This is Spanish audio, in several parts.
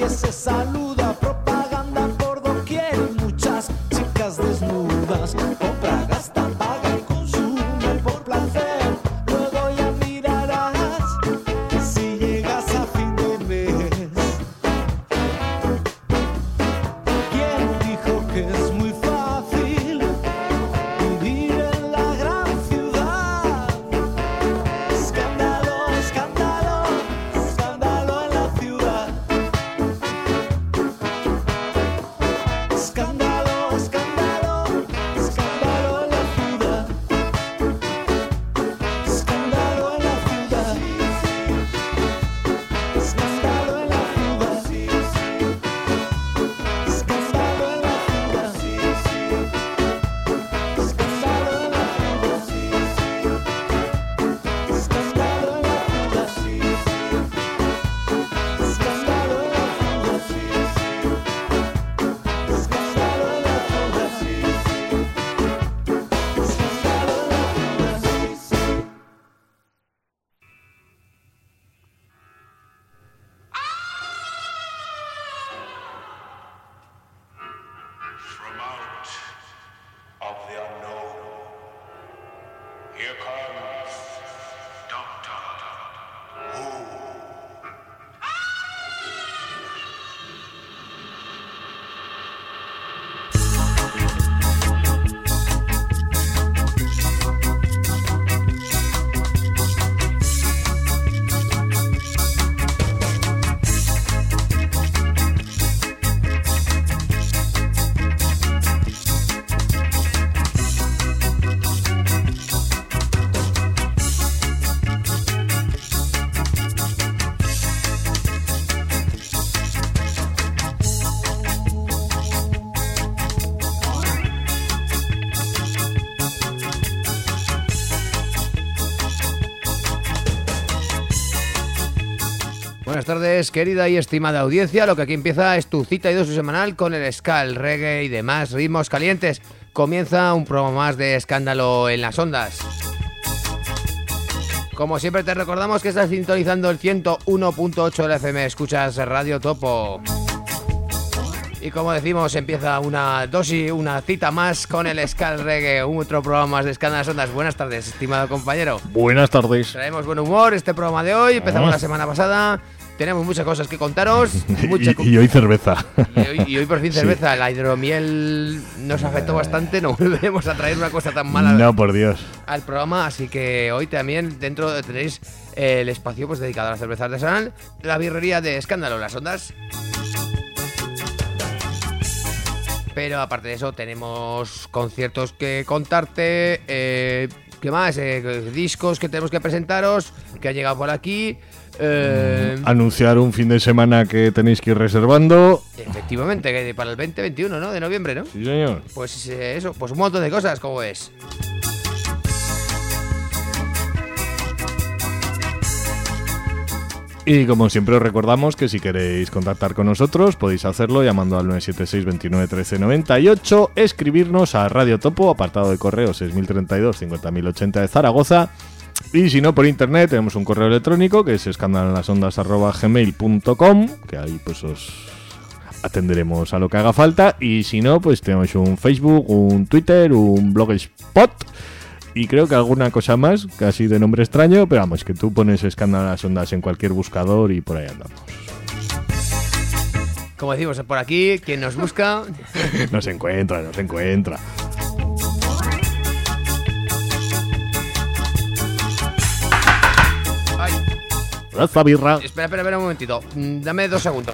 que se saluda, propaganda por doquier, muchas chicas desnudas, compra, gasta, paga y consume por placer, luego ya mirarás si llegas a fin de mes. ¿Quién dijo que es muy fácil vivir en la gran ciudad? Escándalo, escándalo, escándalo en la ciudad. Escándalo, escándalo, escándalo en la ciudad. Escándalo en la ciudad. Escándalo en la ciudad. Escándalo en la ciudad. Escándalo en la ciudad. Escándalo en la From out of the unknown, here comes Doctor Who. Buenas tardes, querida y estimada audiencia. Lo que aquí empieza es tu cita y dosis semanal con el ska, el reggae y demás ritmos calientes. Comienza un programa más de Escándalo en las Ondas. Como siempre te recordamos que estás sintonizando el 101.8 de la FM, escuchas Radio Topo. Y como decimos, empieza una dosis, una cita más con el ska, el reggae, otro programa más de Escándalo en las Ondas. Buenas tardes, estimado compañero. Buenas tardes. Traemos buen humor este programa de hoy, empezamos la semana pasada. Tenemos muchas cosas que contaros. Y hoy cerveza. Y hoy por fin cerveza. La hidromiel nos afectó bastante. No volveremos a traer una cosa tan mala No, por Dios. al programa. Así que hoy también dentro tenéis el espacio pues dedicado a la cerveza artesanal, la birrería de Escándalo en las Ondas. Pero aparte de eso tenemos conciertos que contarte. ¿Qué más? Discos que tenemos que presentaros, que ha llegado por aquí. Anunciar un fin de semana que tenéis que ir reservando. Efectivamente, que para el 20-21, ¿no? De noviembre, ¿no? Sí, señor. Pues eso, pues un montón de cosas, ¿cómo ves? Y como siempre os recordamos que si queréis contactar con nosotros podéis hacerlo llamando al 976 29 13 98, escribirnos a Radio Topo, apartado de correo 6032 50080 de Zaragoza, y si no por internet tenemos un correo electrónico que es escandaloenlasondas@gmail.com, que ahí pues os atenderemos a lo que haga falta, y si no pues tenemos un Facebook, un Twitter, un Blogspot y creo que alguna cosa más, casi de nombre extraño, pero vamos, que tú pones Escándalo en las Ondas en cualquier buscador y por ahí andamos. Como decimos por aquí, quien nos busca... Nos encuentra. Ay, Raza birra. espera un momentito. Dame 2 segundos.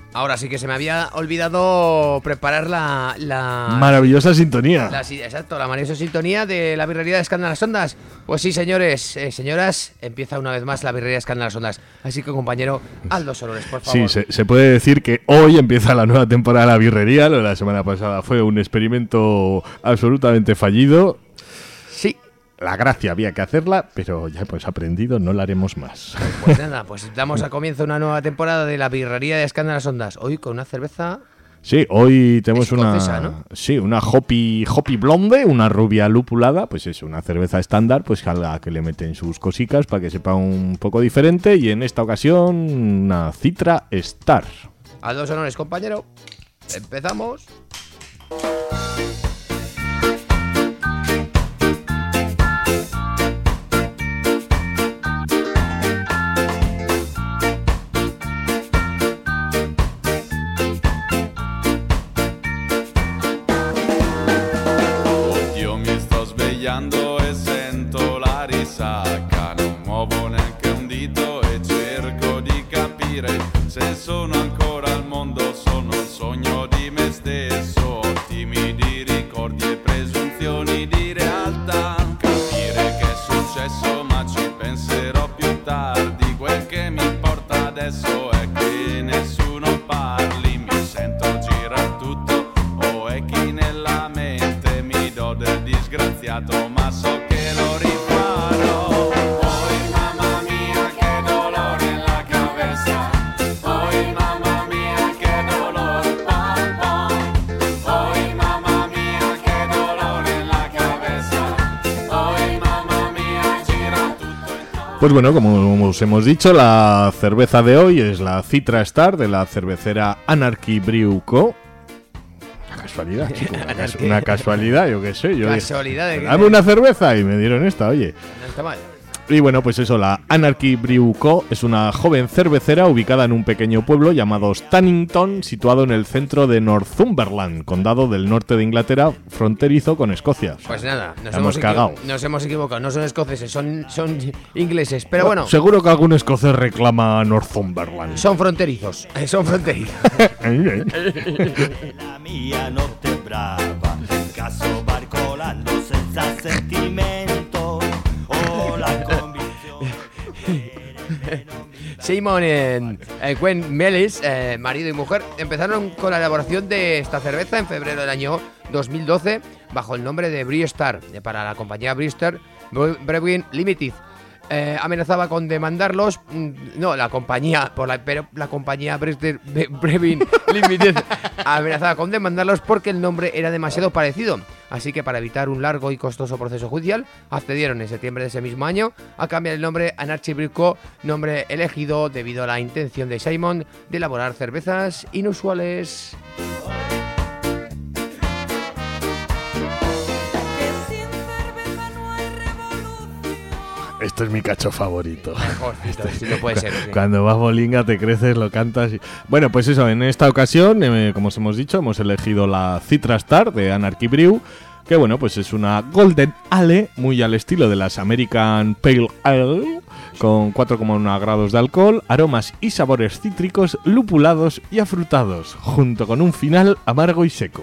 Ahora sí que se me había olvidado preparar la Maravillosa sintonía. Exacto, la maravillosa sintonía de la birrería de Escándalas Ondas. Pues sí, señores, señoras, empieza una vez más la birrería de Escándalas Ondas. Así que, compañero, Aldo Solores, por favor. Sí, se puede decir que hoy empieza la nueva temporada de la birrería. Lo de la semana pasada fue un experimento absolutamente fallido. Sí. La gracia había que hacerla, pero ya pues aprendido, no la haremos más. Pues nada, pues damos a comienzo una nueva temporada de la birrería de Escándalas Ondas. Hoy con una cerveza... Sí, hoy tenemos escocesa, una... ¿no? Sí, una Hoppy Blonde, una rubia lupulada, pues es una cerveza estándar, pues a la que le meten sus cositas para que sepa un poco diferente. Y en esta ocasión, una Citra Star. Aldo Solores, compañero. Empezamos. E sento la risacca, non muovo neanche un dito e cerco di capire se sono ancora al mondo, sono un sogno di me stesso, timidi ricordi e presunzioni di realtà, capire che è successo ma ci penserò più tardi, quel che mi importa adesso è che nessuno parli, mi sento girar tutto o è chi nella mente mi do del disgraziato ma so che lo riparo. Poi mamma mia che dolore en la cabeza, poi mamma mia che dolore, pam pam. Poi mamma mia che dolore en la cabeza, poi mamma mia gira tutto intorno. Pues bueno, como os hemos dicho, la cerveza de hoy es la Citra Star de la cervecera Anarchy Brew Co. Casualidad, chico, una casualidad, yo qué sé. Yo Casualidad de que... dame una cerveza y me dieron esta, oye. No está mal. Y bueno, pues eso, la Anarchy Brew Co. es una joven cervecera ubicada en un pequeño pueblo llamado Stannington, situado en el centro de Northumberland, condado del norte de Inglaterra, fronterizo con Escocia. Pues nada, hemos cagado. Nos hemos equivocado. No son escoceses, son ingleses. Pero bueno, Seguro que algún escocés reclama Northumberland. son fronterizos. Son fronterizos. La mia notte brava, in caso barcolando senza sentimento, ho la convinzione. Simon y Gwen Mellis, marido y mujer, empezaron con la elaboración de esta cerveza en febrero del año 2012 bajo el nombre de Brewstar para la compañía Brewster Brewing Limited. Amenazaba con demandarlos, no, la compañía, pero la compañía Brewster Brewing Limited amenazaba con demandarlos porque el nombre era demasiado parecido. Así que para evitar un largo y costoso proceso judicial, accedieron en septiembre de ese mismo año a cambiar el nombre Anarchy Brew Co., nombre elegido debido a la intención de Simon de elaborar cervezas inusuales. Esto es mi cacho favorito. Mejorcito, si no puede ser. Sí. Cuando vas bolinga, te creces, lo cantas. Bueno, pues eso, en esta ocasión, como os hemos dicho, hemos elegido la Citra Star de Anarchy Brew, que bueno, pues es una Golden Ale, muy al estilo de las American Pale Ale, con 4,1 grados de alcohol, aromas y sabores cítricos, lupulados y afrutados, junto con un final amargo y seco.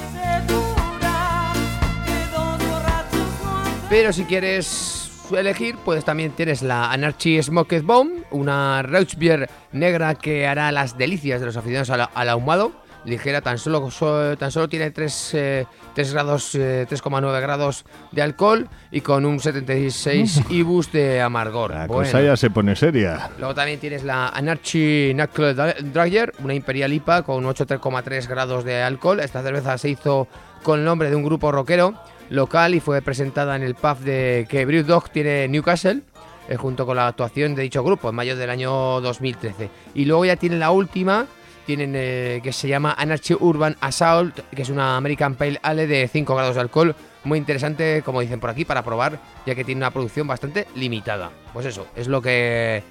Pero si quieres elegir, pues también tienes la Anarchy Smoked Bomb, una Rauch Beer negra que hará las delicias de los aficionados al ahumado. Ligera, tan solo tiene 3,9 grados de alcohol y con un 76 IBUs de amargor. La cosa ya se pone seria. Luego también tienes la Anarchy Knuckle Dragger, una Imperial IPA con 8,3 grados de alcohol. Esta cerveza se hizo con el nombre de un grupo rockero local y fue presentada en el pub que Brewdog tiene en Newcastle, junto con la actuación de dicho grupo en mayo del año 2013. Y luego ya tienen la última, que se llama Anarchy Urban Assault, que es una American Pale Ale de 5 grados de alcohol, muy interesante, como dicen por aquí, para probar, ya que tiene una producción bastante limitada. Pues eso, es lo que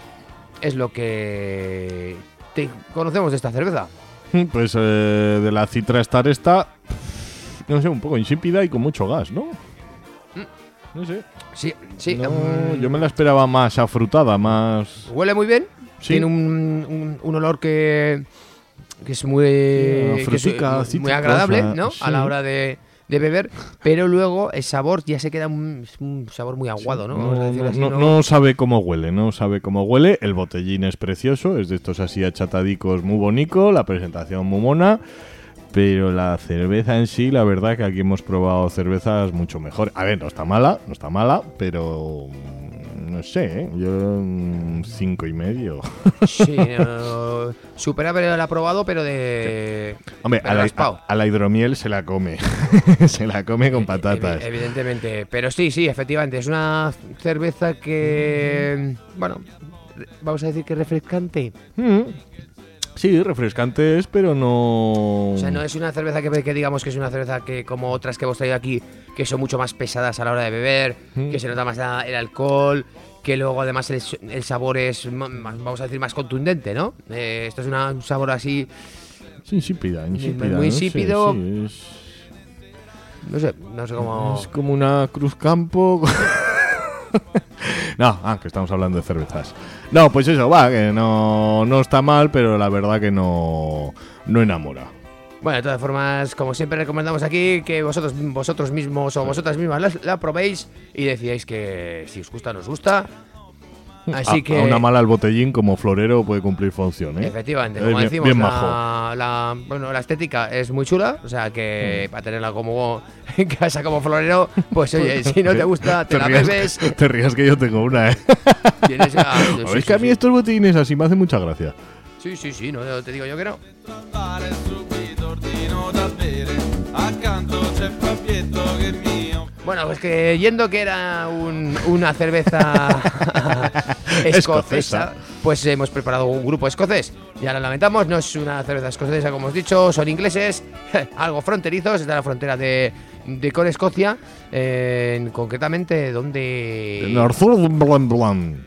conocemos de esta cerveza. Pues de la Citra Star esta, no sé, un poco insípida y con mucho gas, ¿no? No sé. Sí. No, yo me la esperaba más afrutada, más... Huele muy bien. Sí. Tiene un olor que que es muy, frutica, muy agradable, citricosa, ¿no? sí. A la hora de beber, pero luego el sabor ya se queda un sabor muy aguado, ¿no? Vamos a decirlo así, No sabe cómo huele, no sabe cómo huele. El botellín es precioso, es de estos así achatadicos muy bonito, la presentación muy mona. Pero la cerveza en sí, la verdad que aquí hemos probado cervezas mucho mejor. A ver, no está mala, pero no sé, ¿eh? Yo 5,5. Sí, no, supera haberla probado, pero de... Hombre, pero raspado. a la hidromiel se la come. Se la come con patatas. Evidentemente. Pero sí, efectivamente. Es una cerveza que... Bueno, vamos a decir que refrescante. Sí, refrescante es, pero no... O sea, no es una cerveza que digamos que es una cerveza que, como otras que hemos traído aquí, que son mucho más pesadas a la hora de beber, que se nota más el alcohol, que luego además el sabor es, vamos a decir, más contundente, ¿no? Esto es un sabor así... Es insípida. Muy no sé, insípido. sí, No sé cómo... Es como una Cruz Campo... No, que estamos hablando de cervezas. No, pues eso, va, que no está mal, pero la verdad que no enamora. Bueno, de todas formas, como siempre recomendamos aquí, que vosotros mismos o vosotras mismas la probéis y decidáis que si os gusta o no os gusta. Así que... A una mala el botellín como florero puede cumplir función, ¿eh? Efectivamente, Es como bien- decimos, bien la estética es muy chula, o sea que para tenerla como en casa como florero, pues oye, si no te gusta, te la bebes. Te rías que yo tengo una, ¿eh? Tienes a- sí, Es que a mí estos botellines así me hacen mucha gracia. Sí, no te digo yo que no. Trovare subito ordino da bere, accanto c'è Fabietto che è mio. Bueno, pues que yendo que era una cerveza escocesa, pues hemos preparado un grupo escocés. Ya lo lamentamos, no es una cerveza escocesa como hemos dicho, son ingleses, algo fronterizos, está en la frontera de con Escocia, concretamente donde... Northumberland.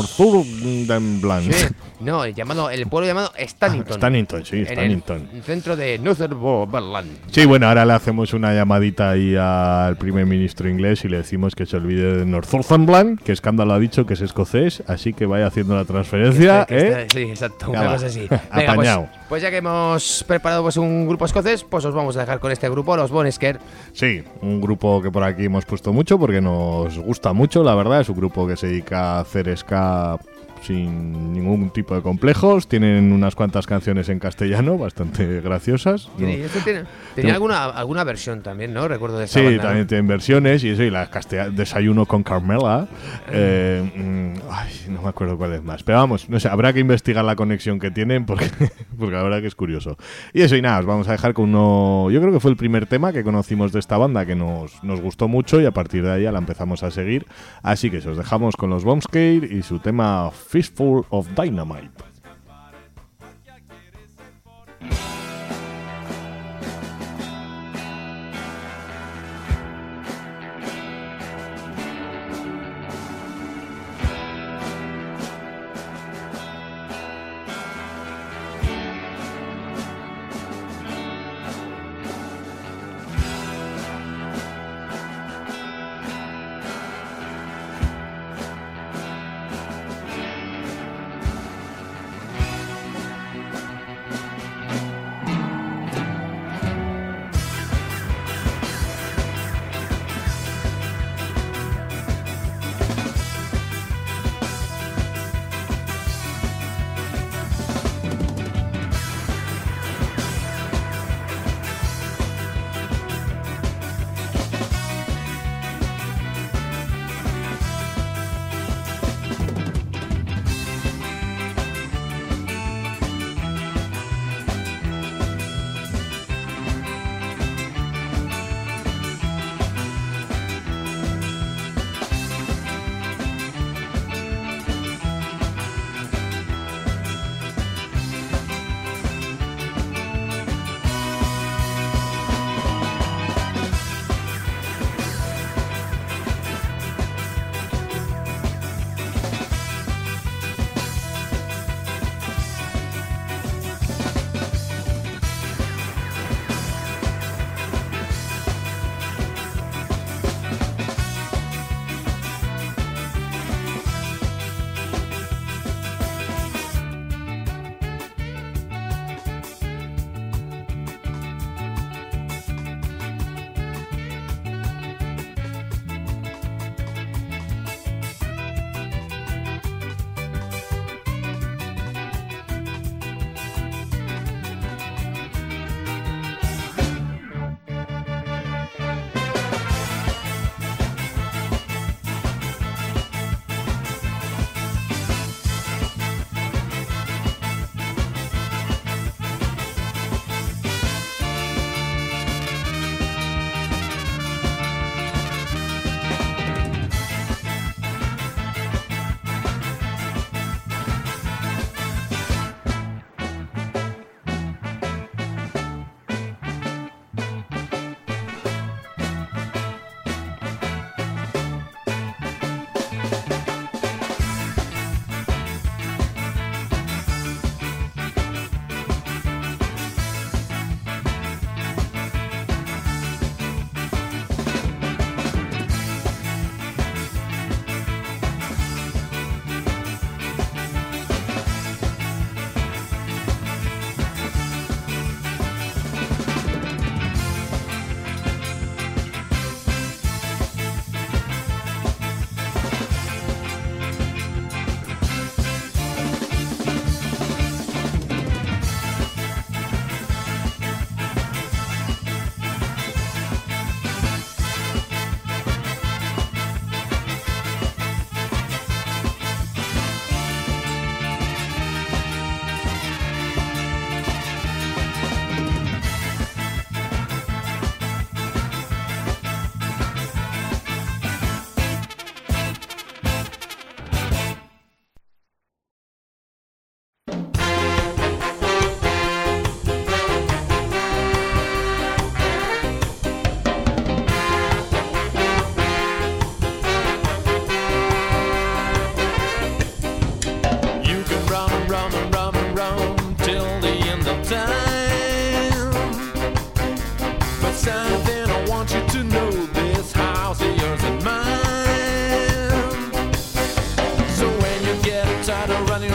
Sí, no, el pueblo llamado Stannington. Stannington, sí, en Stannington. el centro de Northumberland. Sí, bueno, ahora le hacemos una llamadita ahí al primer ministro inglés y le decimos que se olvide de Northumberland, que Escándalo ha dicho que es escocés, así que vaya haciendo la transferencia, ¿eh? Sí, exacto, Ya una va. cosa así. Apañado. Pues ya que hemos preparado pues un grupo escocés, pues os vamos a dejar con este grupo, los Bon Scare. Sí, un grupo que por aquí hemos puesto mucho porque nos gusta mucho, la verdad. Es un grupo que se dedica a hacer ska sin ningún tipo de complejos. Tienen unas cuantas canciones en castellano bastante graciosas. ¿no? Y esto tenía alguna versión también, ¿no? Recuerdo de esta Sí, banda, también ¿no? tienen versiones y eso, y las Desayuno con Carmela. No me acuerdo cuál es más. Pero vamos, no sé, habrá que investigar la conexión que tienen porque la verdad que es curioso. Y eso, y nada, os vamos a dejar con uno. Yo creo que fue el primer tema que conocimos de esta banda que nos gustó mucho y a partir de ahí ya la empezamos a seguir. Así que os dejamos con los Bombskate y su tema Fistful of Dynamite.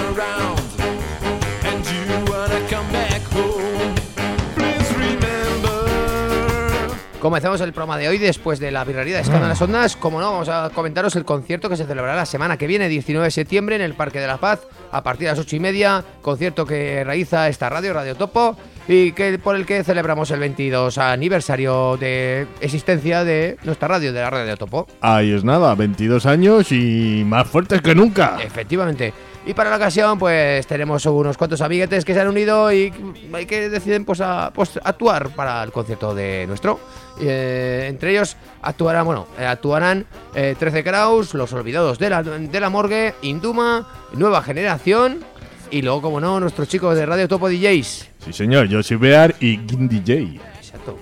around and you wanna come back home, please remember. Comenzamos el programa de hoy después de la birrería de Escándalo en las Ondas. Como no, vamos a comentaros el concierto que se celebrará la semana que viene, 19 de septiembre, en el Parque de la Paz, a partir de las 8:30. Concierto que realiza esta radio, Radio Topo, y que por el que celebramos el 22 aniversario de existencia de nuestra radio, de la Radio Topo. Ahí es nada, 22 años y más fuertes que nunca. Efectivamente. Y para la ocasión, pues tenemos unos cuantos amiguetes que se han unido y que deciden pues actuar para el concierto de nuestro. Entre ellos actuarán 13 Kraus, Los Olvidados de la Morgue, Induma, Nueva Generación y luego, como no, nuestros chicos de Radio Topo DJs. Sí, señor, yo soy Bear y Gin DJ. Exacto.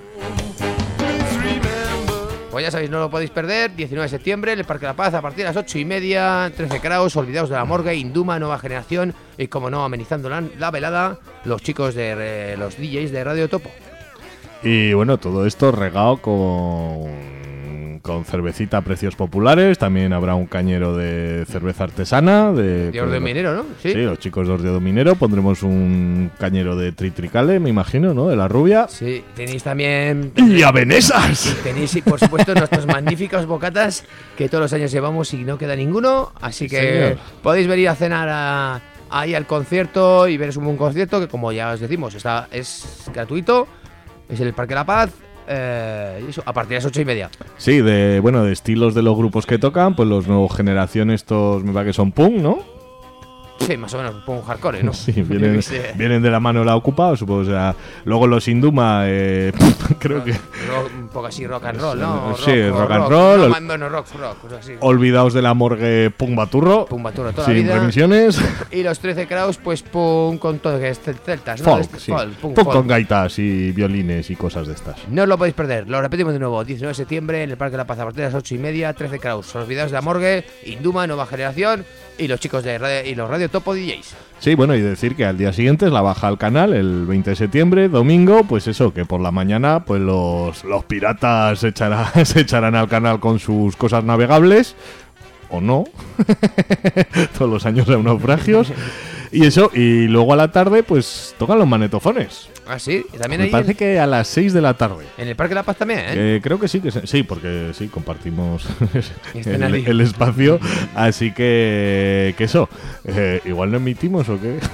Pues ya sabéis, no lo podéis perder. 19 de septiembre, en el Parque de la Paz, a partir de las 8:30. 13 Kraus, Olvidados de la Morgue, Induma, Nueva Generación y, como no, amenizando la velada, los chicos de los DJs de Radio Topo. Y bueno, todo esto regado con cervecita a precios populares. También habrá un cañero de cerveza artesana. De Orden Minero, ¿no? Sí, los chicos de Orden Minero. Pondremos un cañero de Tritricale, me imagino, ¿no? De la rubia. Sí, tenéis también... ¡Y avenesas! Tenéis, por supuesto, nuestros magníficos bocatas que todos los años llevamos y no queda ninguno. Así que señor, podéis venir a cenar ahí al concierto y veros un buen concierto que, como ya os decimos, es gratuito. Es en el Parque de la Paz. Eso, a partir de las 8:30. Sí, de estilos de los grupos que tocan, pues los Nueva Generación estos me parece que son punk, ¿no? Sí, más o menos, un hardcore, ¿no? Sí, vienen de la mano de la Ocupada, supongo. O sea, luego los Induma, creo que... Un poco así rock and roll, ¿no? Sí, rock and roll. No, bueno, rock, así. Olvidados de la Morgue, punk baturro. Punk baturro toda sin la vida. remisiones. Y los 13 Kraus, pues punk con todo, que es celtas, ¿no? Folk, sí. Punk Punk con gaitas y violines y cosas de estas. No os lo podéis perder, lo repetimos de nuevo. 19 de septiembre en el Parque de la Paz, a partir de las 8:30. 13 Kraus, Olvidados de la Morgue, Induma, Nueva Generación y los chicos de Radio Topo DJs. Sí, bueno, y decir que al día siguiente es la baja al canal, el 20 de septiembre, domingo, pues eso, que por la mañana pues los piratas se echarán al canal con sus cosas navegables, o no, todos los años hay naufragios, y eso, y luego a la tarde pues tocan los manetofones. Ah, sí, y también Me ahí parece que a las 6 de la tarde. en el Parque de la Paz también, ¿eh? Creo que sí, sí, porque sí, compartimos Escenario. el espacio, así que eso, igual no emitimos o qué.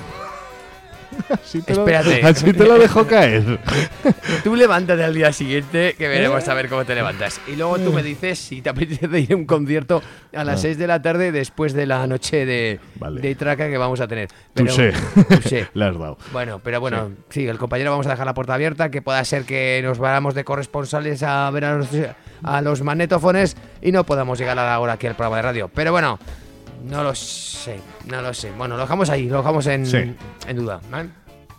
Espérate. Así te lo dejo caer. Tú levántate al día siguiente, que veremos a ver cómo te levantas. Y luego tú me dices si te apetece ir a un concierto a las 6 de la tarde después de la noche de traca que vamos a tener. Touché. Touché. Le has dado. Bueno, sí, el compañero vamos a dejar la puerta abierta, que pueda ser que nos vayamos de corresponsales a ver a los magnetofones y no podamos llegar a la hora aquí al programa de radio. Pero bueno, no lo sé. Bueno, lo dejamos ahí, lo dejamos en duda, ¿vale?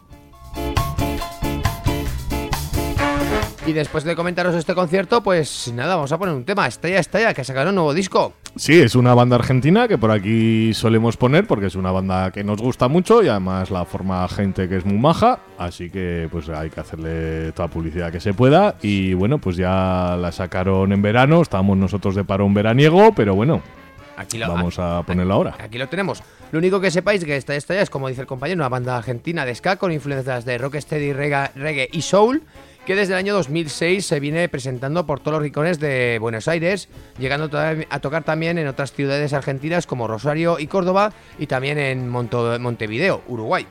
Y después de comentaros este concierto, pues nada, vamos a poner un tema. Estalla, que sacaron un nuevo disco. Sí, es una banda argentina que por aquí solemos poner porque es una banda que nos gusta mucho y además la forma gente que es muy maja, así que pues hay que hacerle toda la publicidad que se pueda. Y bueno, pues ya la sacaron en verano, estábamos nosotros de parón veraniego, pero bueno, vamos a ponerlo ahora. Aquí lo tenemos. Lo único que sepáis que Estalla es, como dice el compañero, una banda argentina de ska con influencias de rocksteady, reggae y soul, que desde el año 2006 se viene presentando por todos los rincones de Buenos Aires, llegando a tocar también en otras ciudades argentinas como Rosario y Córdoba, y también en Montevideo, Uruguay.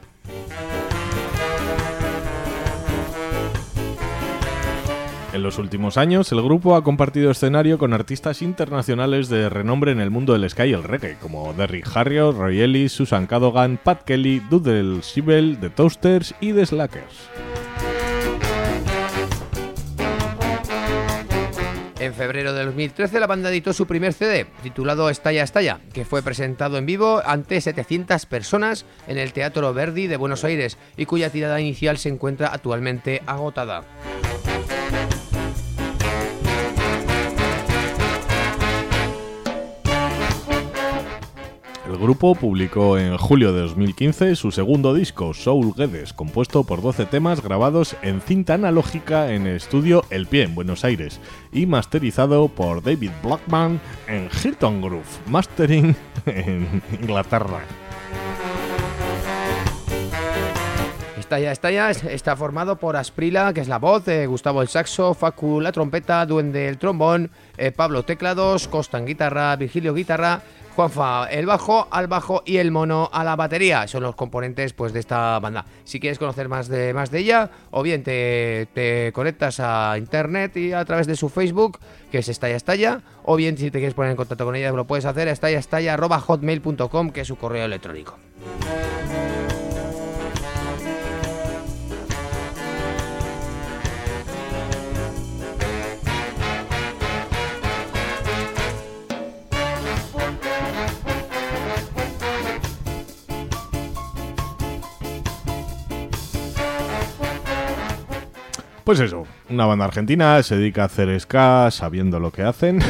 En los últimos años, el grupo ha compartido escenario con artistas internacionales de renombre en el mundo del ska y el reggae, como Derrick Harriott, Roy Ellis, Susan Cadogan, Pat Kelly, Doodle Shibel, The Toasters y The Slackers. En febrero de 2013 la banda editó su primer CD, titulado Estalla, que fue presentado en vivo ante 700 personas en el Teatro Verdi de Buenos Aires y cuya tirada inicial se encuentra actualmente agotada. El grupo publicó en julio de 2015 su segundo disco, Soul Guedes, compuesto por 12 temas grabados en cinta analógica en el estudio El Pie, en Buenos Aires, y masterizado por David Blackman en Hilton Groove Mastering en Inglaterra. Estalla está formado por Asprila, que es la voz, Gustavo el saxo, Facu la trompeta, Duende el trombón, Pablo teclados, Costan guitarra, Virgilio guitarra, Juanfa el bajo, al bajo y el mono a la batería. Son los componentes pues de esta banda. Si quieres conocer más de ella, o bien te conectas a internet y a través de su Facebook, que es Estalla, o bien si te quieres poner en contacto con ella lo puedes hacer a estalla@hotmail.com, que es su correo electrónico. Pues eso, una banda argentina se dedica a hacer ska sabiendo lo que hacen.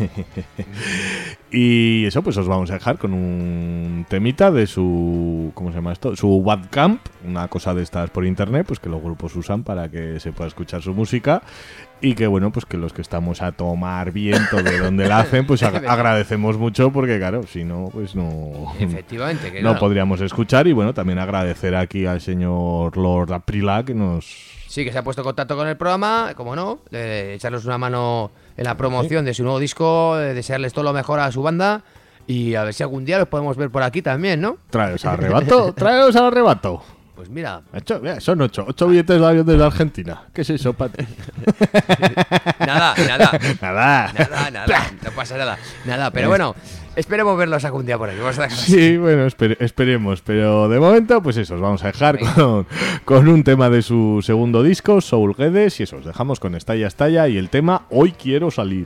Y eso, pues os vamos a dejar con un temita de su... ¿cómo se llama esto? Su Bandcamp, una cosa de estas por internet, pues que los grupos usan para que se pueda escuchar su música. Y que bueno, pues que los que estamos a tomar viento de donde la hacen, pues agradecemos mucho, porque claro, si no, pues no... Efectivamente, que no podríamos escuchar. Y bueno, también agradecer aquí al señor Lord Aprila que nos... Sí, que se ha puesto en contacto con el programa, como no, echarles una mano en la promoción de su nuevo disco, desearles todo lo mejor a su banda y a ver si algún día los podemos ver por aquí también, ¿no? Traeos al arrebato, traeos al arrebato. Pues mira. Son 8 billetes de avión desde Argentina. ¿Qué es eso, Pati? Nada. Nada. No pasa nada. Nada, pero bueno, esperemos verlos algún día por aquí. Sí, bueno, esperemos. Pero de momento, pues eso, os vamos a dejar con un tema de su segundo disco, Soul Guedes, y eso, os dejamos con Estalla y el tema Hoy Quiero Salir.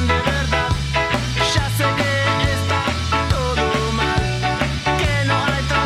Ya sé que está todo mal, que no hay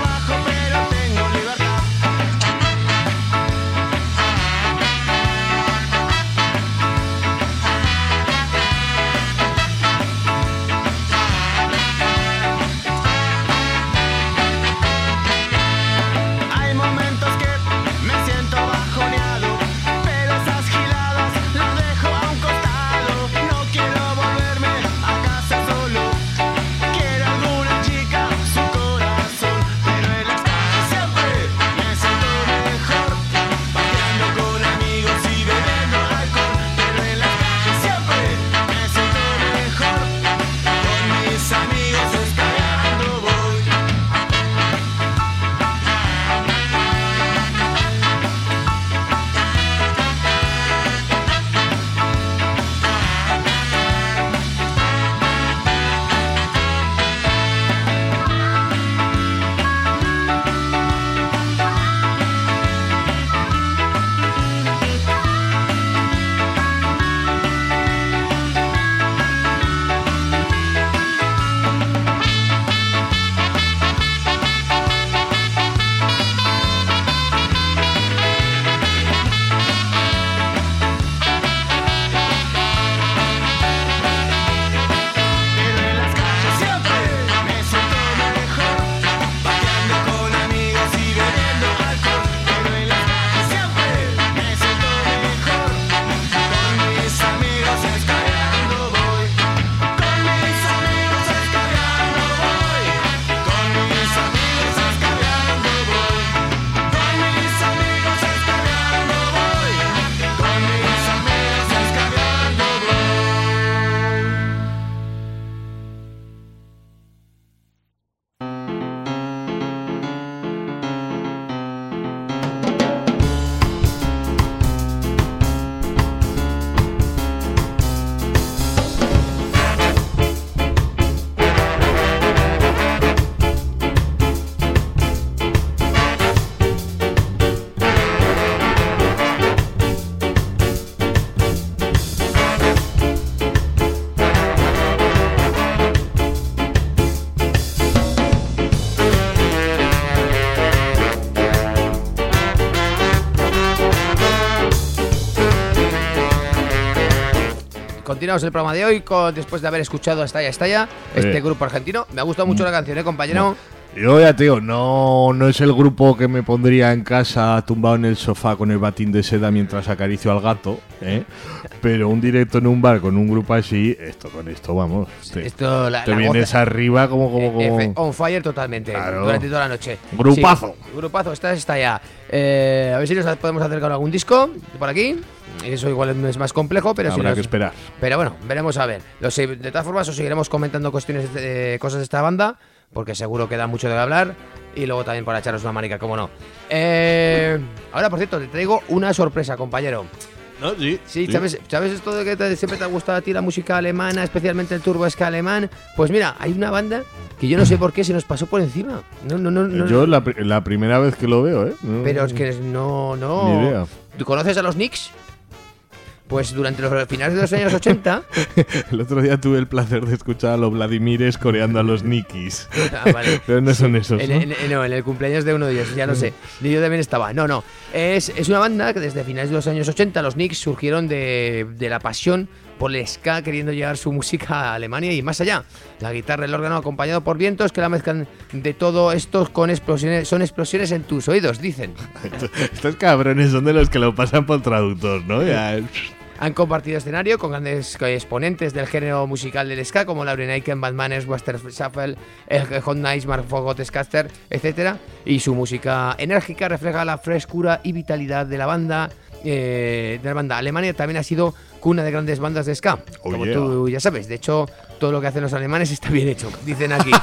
continuamos el programa de hoy después de haber escuchado Estalla, este grupo argentino. Me ha gustado mucho la canción, compañero. Yo ya te digo, no es el grupo que me pondría en casa tumbado en el sofá con el batín de seda mientras acaricio al gato, pero un directo en un bar con un grupo así, con esto vamos, te vienes arriba como on fire totalmente, claro, durante toda la noche. Grupazo. Sí, grupazo, Estalla. A ver si nos podemos acercar a algún disco por aquí. Eso igual es más complejo, pero habrá que esperar. Pero bueno, veremos a ver. De todas formas, os seguiremos comentando cosas de esta banda, porque seguro que da mucho de hablar. Y luego también para echaros una marica, como no. Ahora, por cierto, te traigo una sorpresa, compañero. ¿No? Sí. ¿Sabes esto de que siempre te ha gustado a ti la música alemana, especialmente el turbo ska alemán? Pues mira, hay una banda que yo no sé por qué se nos pasó por encima. No. Yo la primera vez que lo veo, Pero es que no. Ni idea. ¿Tú conoces a los Knicks? Pues durante los finales de los años 80... El otro día tuve el placer de escuchar a los Vladimires coreando a los Nikis. Vale. Pero no son esos, ¿no? En el cumpleaños de uno de ellos, ya lo sé. Yo también estaba. No. Es una banda que desde finales de los años 80 los Knicks surgieron de la pasión por el ska, queriendo llevar su música a Alemania y más allá. La guitarra y el órgano acompañado por vientos que la mezclan de todo esto con explosiones. Son explosiones en tus oídos, dicen. Estos cabrones son de los que lo pasan por traductor, ¿no? Ya. Han compartido escenario con grandes exponentes del género musical del ska como Lauren Aiken, Bad Manners, Western Shuffle, el Hot Nights, Mark Fogot, Scaster, etc. Y su música enérgica refleja la frescura y vitalidad de la banda. Alemania también ha sido cuna de grandes bandas de ska, como tú ya sabes. De hecho, todo lo que hacen los alemanes está bien hecho, dicen aquí.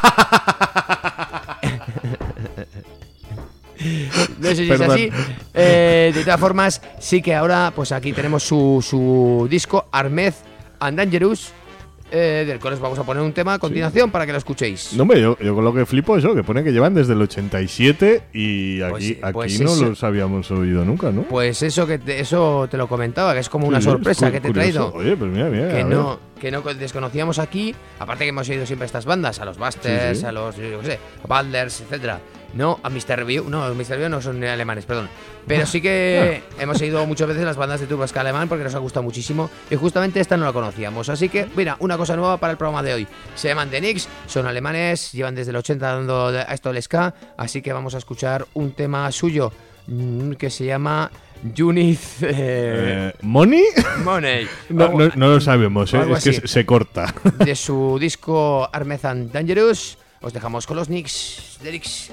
No sé si es así. De todas formas, sí que ahora, pues aquí tenemos su disco Armed and Dangerous, del cual os vamos a poner un tema a continuación para que lo escuchéis. No, yo con lo que flipo eso, que pone que llevan desde el 87 y aquí no los habíamos oído nunca, ¿no? Pues eso eso te lo comentaba, que es como una sorpresa que te he traído. Oye, pues mira, que no desconocíamos aquí, aparte que hemos oído siempre estas bandas, a los Busters, a los, yo qué sé, a Balders, etcétera. No, a Mr. Review no son alemanes, perdón. Pero sí que hemos oído muchas veces las bandas de turbo ska alemán porque nos ha gustado muchísimo y justamente esta no la conocíamos. Así que, mira, una cosa nueva para el programa de hoy. Se llaman The Knicks, son alemanes, llevan desde el 80 dando a esto el ska, así que vamos a escuchar un tema suyo que se llama Unit ¿Money? Money. No lo sabemos, es que se corta. De su disco Armed and Dangerous, os dejamos con los Knicks. The Knicks.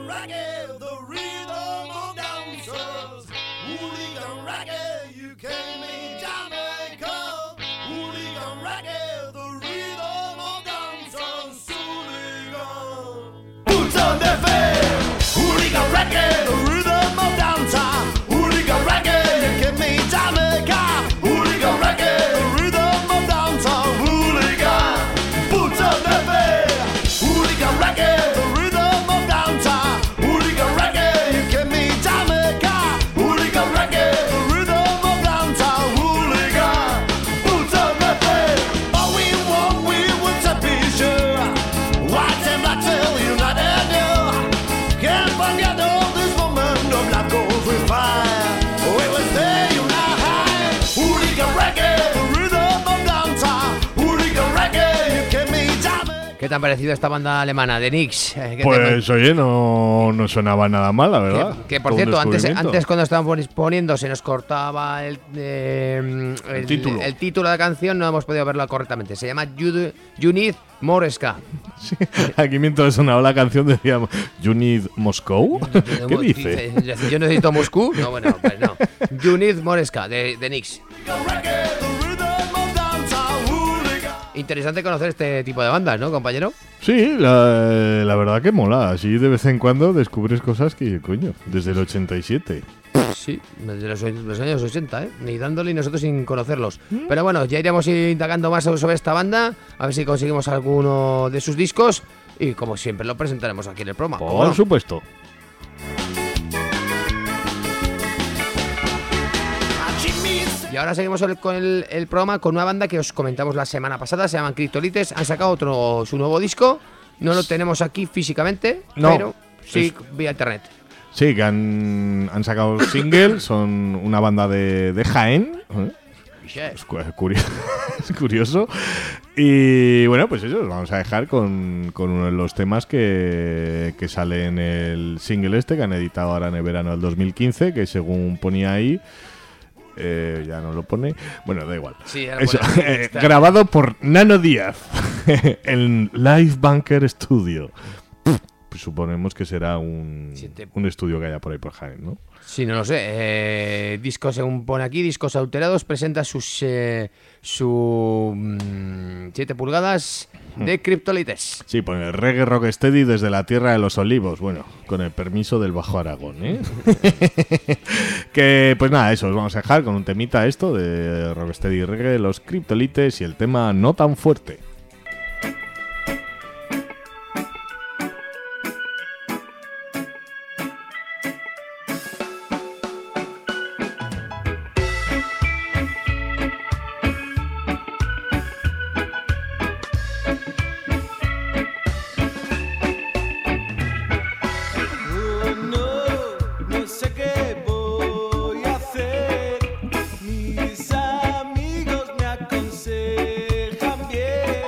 reggae, the rhythm of dancers. Hooligan reggae, you came in Jamaica. Hooligan reggae, the rhythm of dancers. Hooligan. Boots on the feet. Hooligan reggae, the rhythm of dancers. Hooligan reggae, you came in Jamaica. Hooligan reggae, the rhythm of dancers. Hooligan. Boots on the feet. Hooligan reggae, the rhythm of dancers. Hooligan reggae, you came in Jamaica. Hooligan reggae, the rhythm of dancers. Hooligan. Boots on the feet. All we want, we want to be sure. White and black till united now. Can't forget all this moment of black goes with fire. We will stay united. Hooligan reggae, the rhythm of dancers. Hooligan reggae, you came in Jamaica. ¿Qué te ha parecido esta banda alemana de Nix? Pues oye, no sonaba nada mal, la verdad. Que por Todo un cierto, descubrimiento. antes cuando estábamos poniendo se nos cortaba el título. el título de la canción, no hemos podido verlo correctamente. Se llama You Need More Ska. Sí, aquí mientras sonaba la canción decíamos You Need Moscow. ¿Qué dice? Yo necesito Moscú. No, bueno, pues no. You Need More Ska de Nix. Reggae, the rhythm of dancers. Hooligan. Interesante conocer este tipo de bandas, ¿no, compañero? Sí, la verdad que mola. Así de vez en cuando descubres cosas que, coño, desde el 87. Sí, desde los años 80, ¿eh? Ni dándole y nosotros sin conocerlos. Pero bueno, ya iremos indagando más sobre esta banda, a ver si conseguimos alguno de sus discos y como siempre lo presentaremos aquí en el programa. ¿cómo Por no? supuesto. Y ahora seguimos con el programa con una banda que os comentamos la semana pasada, se llaman Cryptolites, han sacado su nuevo disco, no lo tenemos aquí físicamente, No, pero sí vía internet. Sí, que han sacado single, son una banda de Jaén. Es es curioso. Y bueno, pues eso, os vamos a dejar con uno de los temas que sale en el single este que han editado ahora en el verano del 2015, que según ponía ahí, ya no lo pone, bueno, da igual. Sí, Eso, está. grabado por Nano Díaz en Live Bunker Studio. Pues suponemos que será un estudio que haya por ahí por Jaén, ¿no? Sí, no lo sé. Discos, según pone aquí, discos alterados, presenta sus 7 pulgadas de Cryptolites. Sí, pone Reggae Rocksteady desde la Tierra de los Olivos. Bueno, con el permiso del Bajo Aragón, ¿eh? Que, pues nada, eso, os vamos a dejar con un temita esto de Rocksteady Reggae, los Cryptolites y el tema No Tan Fuerte. Oh, no sé qué voy a hacer. Mis amigos me aconsejan bien.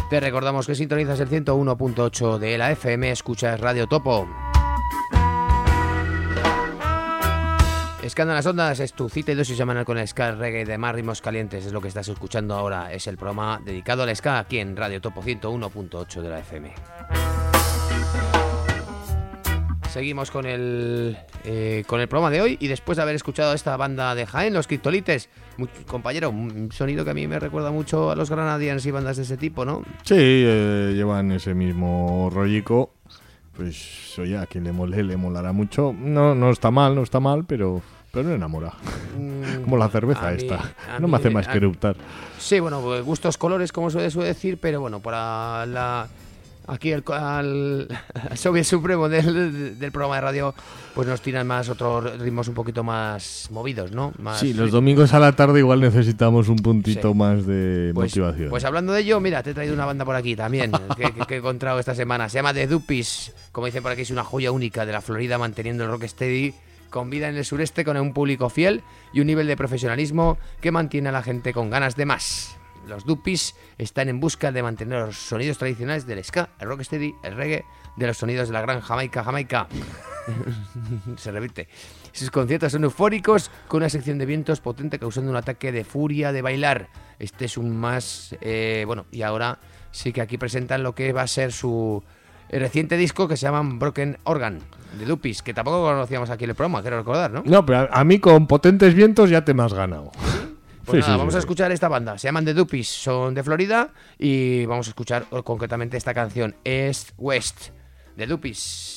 Te recordamos que sintonizas el 101.8 de la FM, escuchas Radio Topo. Escando en las ondas es tu cita y dosis semanal con el ska, el reggae de más ritmos calientes. Es lo que estás escuchando ahora. Es el programa dedicado al ska aquí en Radio Topo 101.8 de la FM. Seguimos con el programa de hoy y después de haber escuchado a esta banda de Jaén, los Criptolites, compañero, un sonido que a mí me recuerda mucho a los Granadians y bandas de ese tipo, ¿no? Sí, llevan ese mismo rollico. Pues oye, a quien le mole, le molará mucho. No está mal, pero no enamora. Como la cerveza esta. No me hace más que eruptar. Sí, bueno, pues gustos colores, como suele decir, pero bueno, para aquí al Soviet Supremo del programa de radio, pues nos tiran más otros ritmos un poquito más movidos, ¿no? Sí, los domingos a la tarde igual necesitamos un puntito más de motivación. Pues hablando de ello, mira, te he traído una banda por aquí también, que he encontrado esta semana. Se llama The Duppies, como dicen por aquí, es una joya única de la Florida, manteniendo el rocksteady con vida en el sureste, con un público fiel y un nivel de profesionalismo que mantiene a la gente con ganas de más. Los Duppies están en busca de mantener los sonidos tradicionales del ska, el rocksteady, el reggae, de los sonidos de la gran Jamaica. Se repite. Sus conciertos son eufóricos, con una sección de vientos potente causando un ataque de furia de bailar. Este es un más... y ahora sí que aquí presentan lo que va a ser su reciente disco, que se llama Broken Organ, de Duppies, que tampoco conocíamos aquí en el programa, quiero recordar, ¿no? No, pero a mí con potentes vientos ya te me has ganado. Pues nada, vamos a escuchar esta banda. Se llaman The Duppies, son de Florida y vamos a escuchar concretamente esta canción, East West, The Duppies.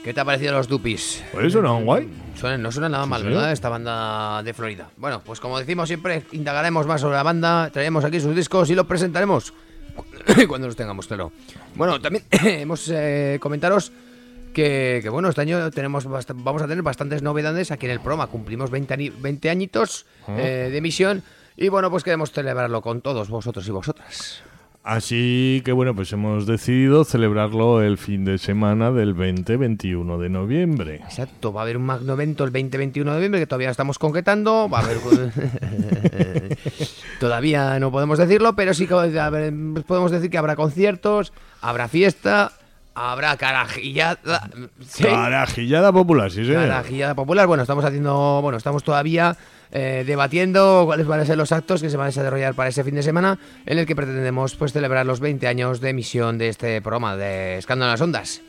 ¿Qué te ha parecido los Dupis? Pues eso no, guay. No suena nada mal, Sí, ¿verdad? Esta banda de Florida. Bueno, pues como decimos siempre, indagaremos más sobre la banda, traeremos aquí sus discos y los presentaremos cuando los tengamos, claro. Bueno, también hemos comentaros que bueno, este año vamos a tener bastantes novedades aquí en el programa. Cumplimos 20 añitos de emisión y bueno, pues queremos celebrarlo con todos vosotros y vosotras. Así que bueno, pues hemos decidido celebrarlo el fin de semana del 20-21 de noviembre. Exacto, va a haber un magno evento el 20-21 de noviembre que todavía estamos concretando. Va a haber... todavía no podemos decirlo, pero sí que podemos decir que habrá conciertos, habrá fiesta, habrá carajillada. ¿Sí? Carajillada popular, sí, señor. Carajillada popular. Bueno, estamos todavía debatiendo cuáles van a ser los actos que se van a desarrollar para ese fin de semana, en el que pretendemos pues celebrar los 20 años de emisión de este programa de Escándalo en las Ondas.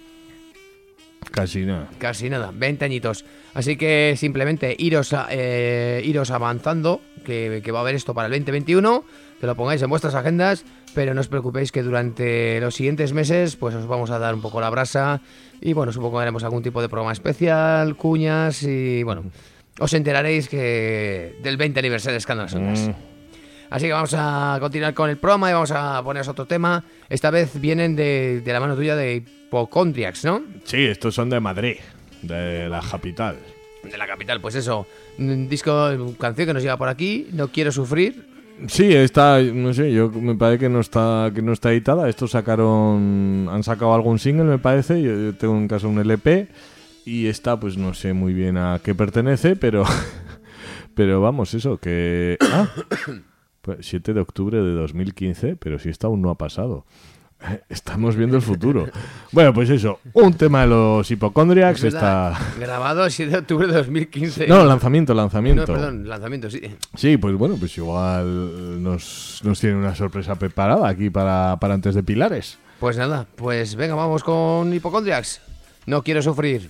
Casi nada. 20 añitos. Así que simplemente iros avanzando, que va a haber esto para el 2021, que lo pongáis en vuestras agendas, pero no os preocupéis que durante los siguientes meses pues os vamos a dar un poco la brasa y bueno, supongo que haremos algún tipo de programa especial, cuñas y bueno, os enteraréis que del 20 aniversario de Escándalo en las Ondas. Así que vamos a continuar con el programa y vamos a poneros otro tema. Esta vez vienen de la mano tuya de Hypochondriacs, ¿no? Sí, estos son de Madrid, de la capital. De la capital, pues eso. Un canción que nos llega por aquí, No quiero sufrir. Sí, está, no sé, me parece que no está editada. Estos han sacado algún single, me parece. Yo tengo en casa un LP y esta, pues no sé muy bien a qué pertenece, pero vamos, eso, que... Pues 7 de octubre de 2015, pero si esta aún no ha pasado. Estamos viendo el futuro. Bueno, pues eso, un tema de los Hypochondriacs está... Grabado el 7 de octubre de 2015. No, lanzamiento. No, perdón, lanzamiento, sí. Sí, pues bueno, pues igual nos tiene una sorpresa preparada aquí para antes de Pilares. Pues nada, pues venga, vamos con Hypochondriacs. No quiero sufrir.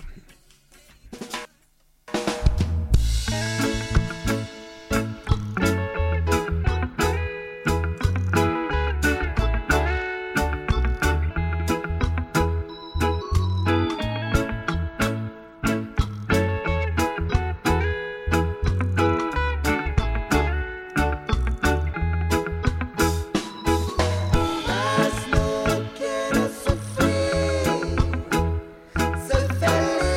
Más no quiero sufrir, soy feliz.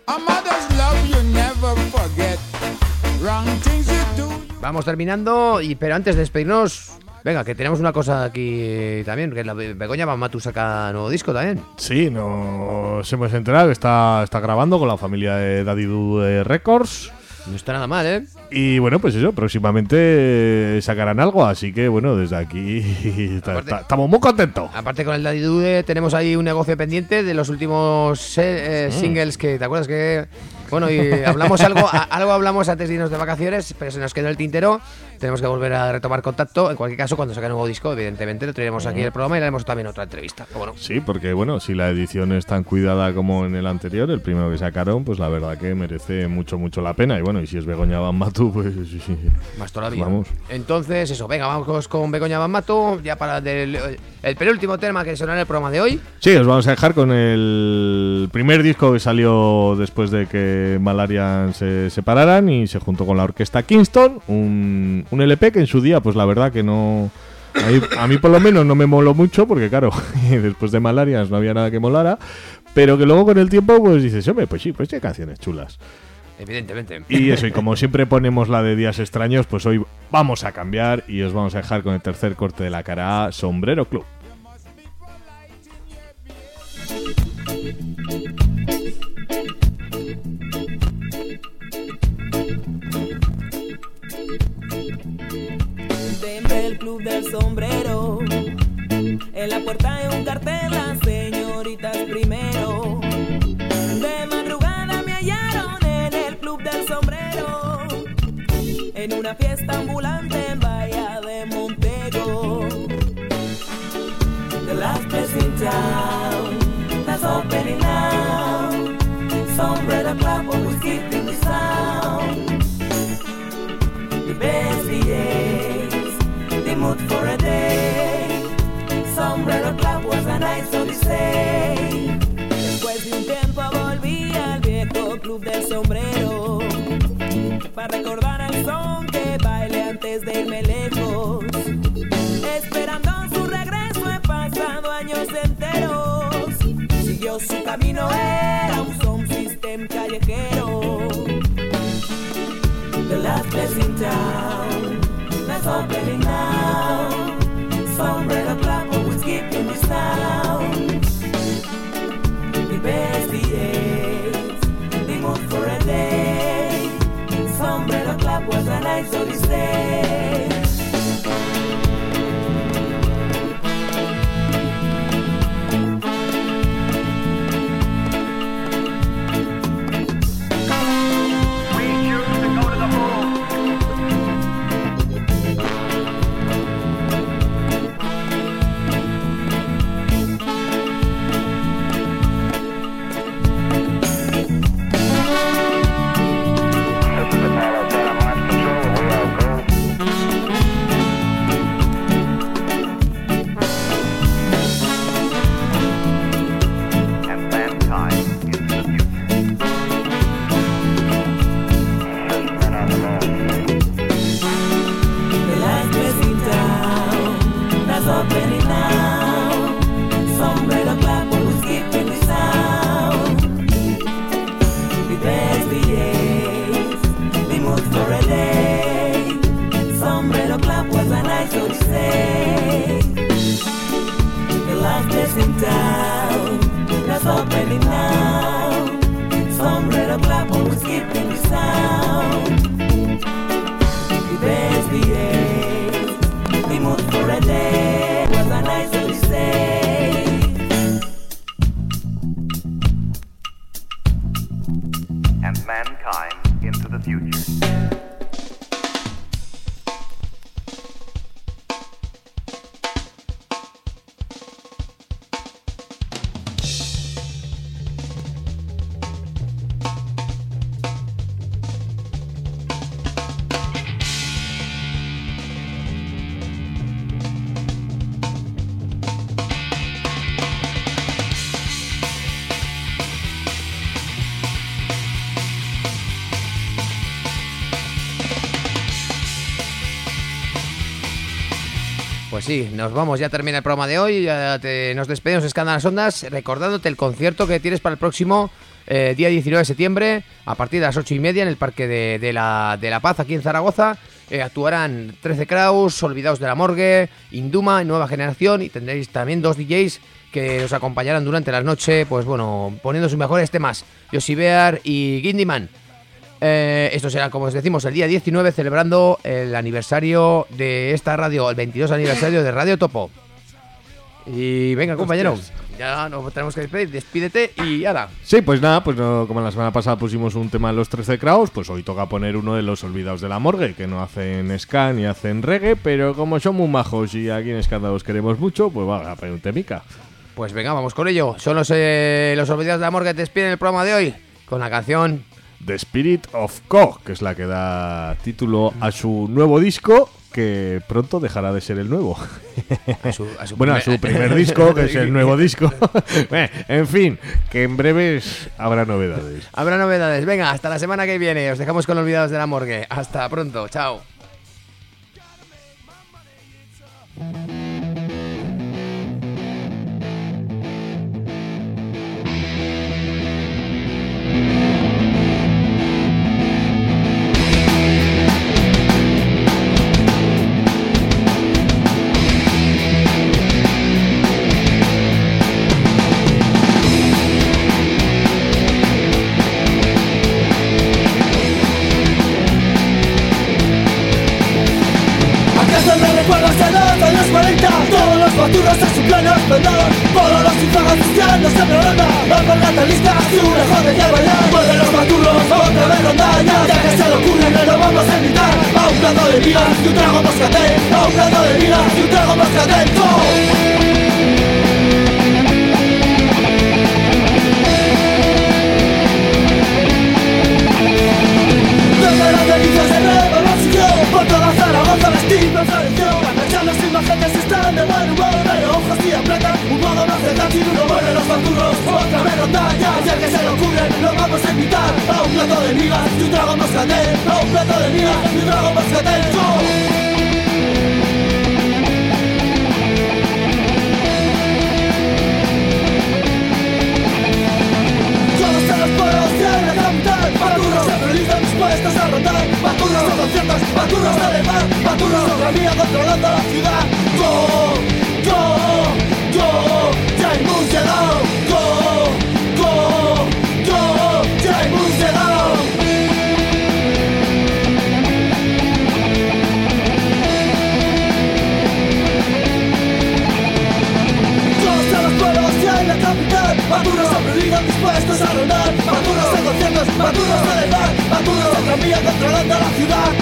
A mother's love you never forget. Wrong things you do. Vamos terminando, pero antes de despedirnos, venga, que tenemos una cosa aquí también, que la Begoña Bamatu saca nuevo disco también. Sí, nos hemos enterado que está grabando con la familia de Daddy Do Records. No está nada mal, ¿eh? Y bueno, pues eso, próximamente sacarán algo, así que bueno, desde aquí estamos muy contentos. Aparte con el Daddy Dude tenemos ahí un negocio pendiente de los últimos singles que, ¿te acuerdas que...? Bueno, y hablamos algo hablamos antes de irnos de vacaciones, pero se nos quedó el tintero. Tenemos que volver a retomar contacto. En cualquier caso, cuando saque un nuevo disco, evidentemente lo traeremos aquí el programa y le haremos también otra entrevista. Pero bueno. Sí, porque bueno, si la edición es tan cuidada como en el anterior, el primero que sacaron, pues la verdad que merece mucho, mucho la pena. Y bueno, y si es Begoña Bamatu, pues sí. Más todavía. Vamos. Entonces, eso, venga, vamos con Begoña Bamatu, ya para el penúltimo tema que sonará en el programa de hoy. Sí, os vamos a dejar con el primer disco que salió después de que Malarian se separaran y se juntó con la orquesta Kingston, un LP que en su día, pues la verdad que no... A mí por lo menos no me moló mucho, porque claro, después de Malarian no había nada que molara, pero que luego con el tiempo pues dices, hombre, pues sí, pues hay canciones chulas. Evidentemente. Y eso, y como siempre ponemos la de Días Extraños, pues hoy vamos a cambiar y os vamos a dejar con el tercer corte de la cara A, Sombrero Club. Dentro del club del sombrero, en la puerta hay un cartel, las señoritas primero. De madrugada me hallaron en el club del sombrero, en una fiesta ambulante en Bahía de Montego. The last place in town, that's opening now. Sombrero Club, always keeping the sound. The best days, the mood for a day. Sombrero Club was a nice odyssey. Después de un tiempo volví al viejo club del sombrero, para recordar el son que bailé antes de irme lejos. Esperando su regreso he pasado años enteros. Siguió su camino, era un sound system callejero. The last place in town, that's opening now. Sombrero Club, always keeping the sound. The best days, the mood for a day. Sombrero Club was a nice odyssey. Pues sí, nos vamos, ya termina el programa de hoy, nos despedimos de Escándalas Ondas, recordándote el concierto que tienes para el próximo día 19 de septiembre, a partir de las 8:30 en el Parque de la Paz, aquí en Zaragoza. Actuarán 13 Kraus, Olvidados de la Morgue, Induma, Nueva Generación, y tendréis también 2 DJs que os acompañarán durante la noche, pues bueno, poniendo sus mejores temas, Yoshi Bear y Gindyman. Esto será, como os decimos, el día 19, celebrando el aniversario de esta radio, el 22 aniversario de Radio Topo. Y venga, compañero, ya nos tenemos que despedir, despídete y ala. Sí, pues nada, pues no, como la semana pasada pusimos un tema de los 13 Kraus, pues hoy toca poner uno de los Olvidados de la Morgue, que no hacen ska ni hacen reggae, pero como son muy majos y aquí en Escándalos queremos mucho, pues va a poner un temica. Pues venga, vamos con ello. Son los Olvidados de la Morgue que despiden el programa de hoy con la canción The Spirit of Ko, que es la que da título a su nuevo disco, que pronto dejará de ser el nuevo. A su primer disco, que es el nuevo disco. En fin, que en breves habrá novedades. Habrá novedades. Venga, hasta la semana que viene. Os dejamos con Olvidados de la Morgue. Hasta pronto. Chao. Todos los baturros a su pleno esplendor, todos los infagos cristianos se programa, los mercantilistas su mejor de que bailar. Vuelven los baturros otra vez rondalla, ya que se le ocurre que lo vamos a invitar a un plato de migas y un trago moscatel, a un plato de migas y un trago moscatel. Desde las delicias de nuevo lo siguió, por toda Zaragoza vestimos floreció. Las imágenes están de buen humor, pero ojos y a plata, un modo no hace tan uno vuelve los baturros, otra vez rondalla, y al que se le ocurre, lo vamos a invitar a un plato de migas y un trago moscatel, a un plato de migas y un trago moscatel. Todos en los pueblos de la capital, baturros siempre listos dispuestos a rondar, baturros de conciertos, baturros de alemán, baturros de otra vía controlando la ciudad. Ya hemos llegado. Ya hemos llegado. Todos a los pueblos ya en la capital, baturros obligan dispuestos a rondar, baturros de conciertos, baturros de alemán, baturros de otra vía controlando la ciudad.